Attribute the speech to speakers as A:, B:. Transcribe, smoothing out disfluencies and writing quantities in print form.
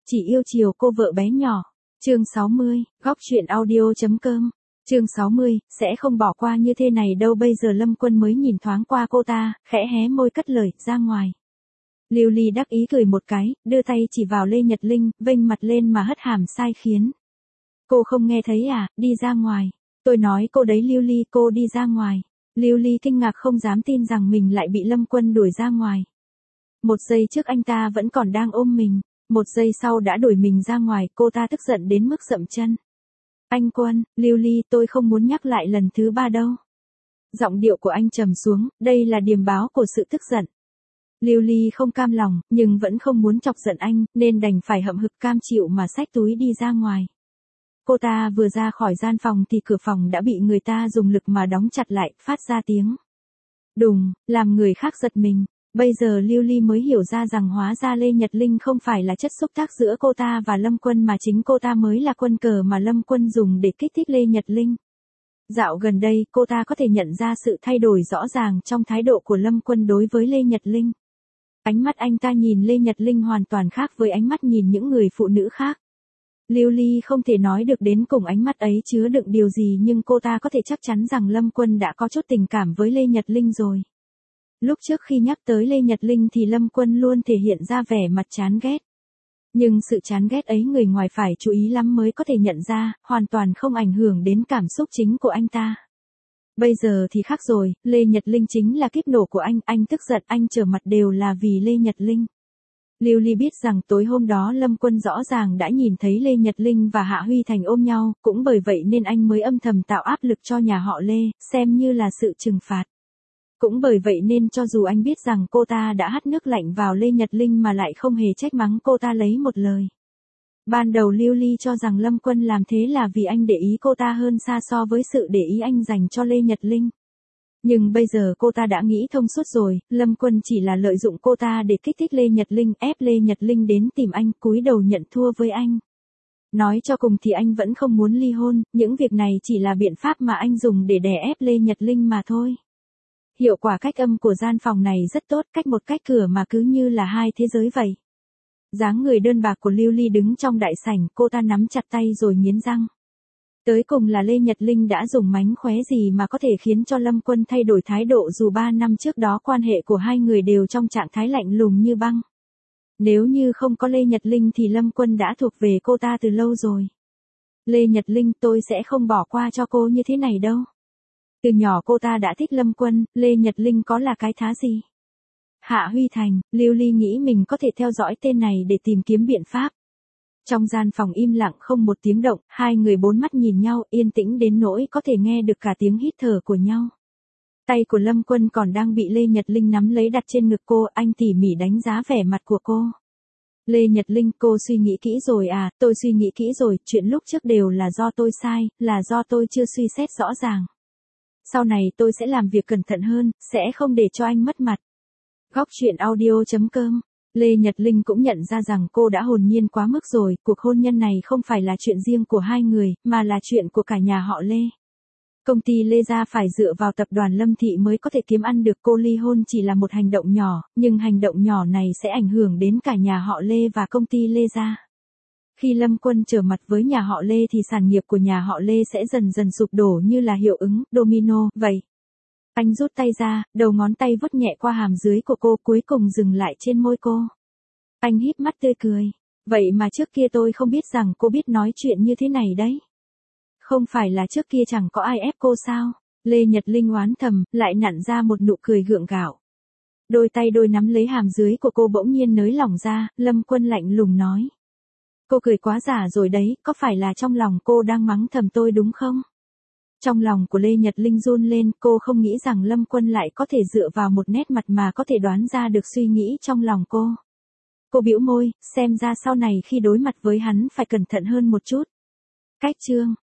A: chỉ yêu chiều cô vợ bé nhỏ. Chương 60, góc truyện audio.com. Chương 60, sẽ không bỏ qua như thế này đâu. Bây giờ Lâm Quân mới nhìn thoáng qua cô ta, khẽ hé môi cất lời, ra ngoài. Lưu Ly đắc ý cười một cái, đưa tay chỉ vào Lê Nhật Linh, vênh mặt lên mà hất hàm sai khiến. Cô không nghe thấy à, đi ra ngoài. Tôi nói cô đấy Lưu Ly, cô đi ra ngoài. Lưu Ly kinh ngạc không dám tin rằng mình lại bị Lâm Quân đuổi ra ngoài. Một giây trước anh ta vẫn còn đang ôm mình, một giây sau đã đuổi mình ra ngoài, cô ta tức giận đến mức dậm chân. Anh Quân, Lưu Ly, tôi không muốn nhắc lại lần thứ 3 đâu. Giọng điệu của anh trầm xuống, đây là điềm báo của sự tức giận. Lưu Ly không cam lòng, nhưng vẫn không muốn chọc giận anh, nên đành phải hậm hực cam chịu mà xách túi đi ra ngoài. Cô ta vừa ra khỏi gian phòng thì cửa phòng đã bị người ta dùng lực mà đóng chặt lại, phát ra tiếng đùng, làm người khác giật mình. Bây giờ Lưu Ly mới hiểu ra rằng hóa ra Lê Nhật Linh không phải là chất xúc tác giữa cô ta và Lâm Quân mà chính cô ta mới là quân cờ mà Lâm Quân dùng để kích thích Lê Nhật Linh. Dạo gần đây cô ta có thể nhận ra sự thay đổi rõ ràng trong thái độ của Lâm Quân đối với Lê Nhật Linh. Ánh mắt anh ta nhìn Lê Nhật Linh hoàn toàn khác với ánh mắt nhìn những người phụ nữ khác. Lưu Ly không thể nói được đến cùng ánh mắt ấy chứa đựng điều gì, nhưng cô ta có thể chắc chắn rằng Lâm Quân đã có chút tình cảm với Lê Nhật Linh rồi. Lúc trước khi nhắc tới Lê Nhật Linh thì Lâm Quân luôn thể hiện ra vẻ mặt chán ghét. Nhưng sự chán ghét ấy người ngoài phải chú ý lắm mới có thể nhận ra, hoàn toàn không ảnh hưởng đến cảm xúc chính của anh ta. Bây giờ thì khác rồi, Lê Nhật Linh chính là kiếp nổ của anh tức giận, anh trở mặt đều là vì Lê Nhật Linh. Lưu Ly biết rằng tối hôm đó Lâm Quân rõ ràng đã nhìn thấy Lê Nhật Linh và Hạ Huy Thành ôm nhau, cũng bởi vậy nên anh mới âm thầm tạo áp lực cho nhà họ Lê, xem như là sự trừng phạt. Cũng bởi vậy nên cho dù anh biết rằng cô ta đã hắt nước lạnh vào Lê Nhật Linh mà lại không hề trách mắng cô ta lấy một lời. Ban đầu Lưu Ly cho rằng Lâm Quân làm thế là vì anh để ý cô ta hơn xa so với sự để ý anh dành cho Lê Nhật Linh. Nhưng bây giờ cô ta đã nghĩ thông suốt rồi, Lâm Quân chỉ là lợi dụng cô ta để kích thích Lê Nhật Linh, ép Lê Nhật Linh đến tìm anh, cúi đầu nhận thua với anh. Nói cho cùng thì anh vẫn không muốn ly hôn, những việc này chỉ là biện pháp mà anh dùng để đè ép Lê Nhật Linh mà thôi. Hiệu quả cách âm của gian phòng này rất tốt, cách một cách cửa mà cứ như là hai thế giới vậy. Dáng người đơn bạc của Lưu Ly đứng trong đại sảnh, cô ta nắm chặt tay rồi nghiến răng. Tới cùng là Lê Nhật Linh đã dùng mánh khóe gì mà có thể khiến cho Lâm Quân thay đổi thái độ, dù 3 năm trước đó quan hệ của hai người đều trong trạng thái lạnh lùng như băng. Nếu như không có Lê Nhật Linh thì Lâm Quân đã thuộc về cô ta từ lâu rồi. Lê Nhật Linh, tôi sẽ không bỏ qua cho cô như thế này đâu. Từ nhỏ cô ta đã thích Lâm Quân, Lê Nhật Linh có là cái thá gì. Hạ Huy Thành, Lưu Ly nghĩ mình có thể theo dõi tên này để tìm kiếm biện pháp. Trong gian phòng im lặng không một tiếng động, hai người bốn mắt nhìn nhau, yên tĩnh đến nỗi có thể nghe được cả tiếng hít thở của nhau. Tay của Lâm Quân còn đang bị Lê Nhật Linh nắm lấy đặt trên ngực cô, anh tỉ mỉ đánh giá vẻ mặt của cô. Lê Nhật Linh, cô suy nghĩ kỹ rồi à? Tôi suy nghĩ kỹ rồi, chuyện lúc trước đều là do tôi sai, là do tôi chưa suy xét rõ ràng. Sau này tôi sẽ làm việc cẩn thận hơn, sẽ không để cho anh mất mặt. Góc truyện audio.com. Lê Nhật Linh cũng nhận ra rằng cô đã hồn nhiên quá mức rồi, cuộc hôn nhân này không phải là chuyện riêng của hai người, mà là chuyện của cả nhà họ Lê. Công ty Lê Gia phải dựa vào tập đoàn Lâm Thị mới có thể kiếm ăn được, cô ly hôn chỉ là một hành động nhỏ, nhưng hành động nhỏ này sẽ ảnh hưởng đến cả nhà họ Lê và công ty Lê Gia. Khi Lâm Quân trở mặt với nhà họ Lê thì sản nghiệp của nhà họ Lê sẽ dần dần sụp đổ như là hiệu ứng domino vậy. Anh rút tay ra, đầu ngón tay vuốt nhẹ qua hàm dưới của cô, cuối cùng dừng lại trên môi cô. Anh híp mắt tươi cười. Vậy mà trước kia tôi không biết rằng cô biết nói chuyện như thế này đấy. Không phải là trước kia chẳng có ai ép cô sao? Lê Nhật Linh oán thầm, lại nặn ra một nụ cười gượng gạo. Đôi tay đôi nắm lấy hàm dưới của cô bỗng nhiên nới lỏng ra, Lâm Quân lạnh lùng nói. Cô cười quá giả rồi đấy, có phải là trong lòng cô đang mắng thầm tôi đúng không? Trong lòng của Lê Nhật Linh run lên, cô không nghĩ rằng Lâm Quân lại có thể dựa vào một nét mặt mà có thể đoán ra được suy nghĩ trong lòng cô. Cô bĩu môi, xem ra sau này khi đối mặt với hắn phải cẩn thận hơn một chút. Cách chương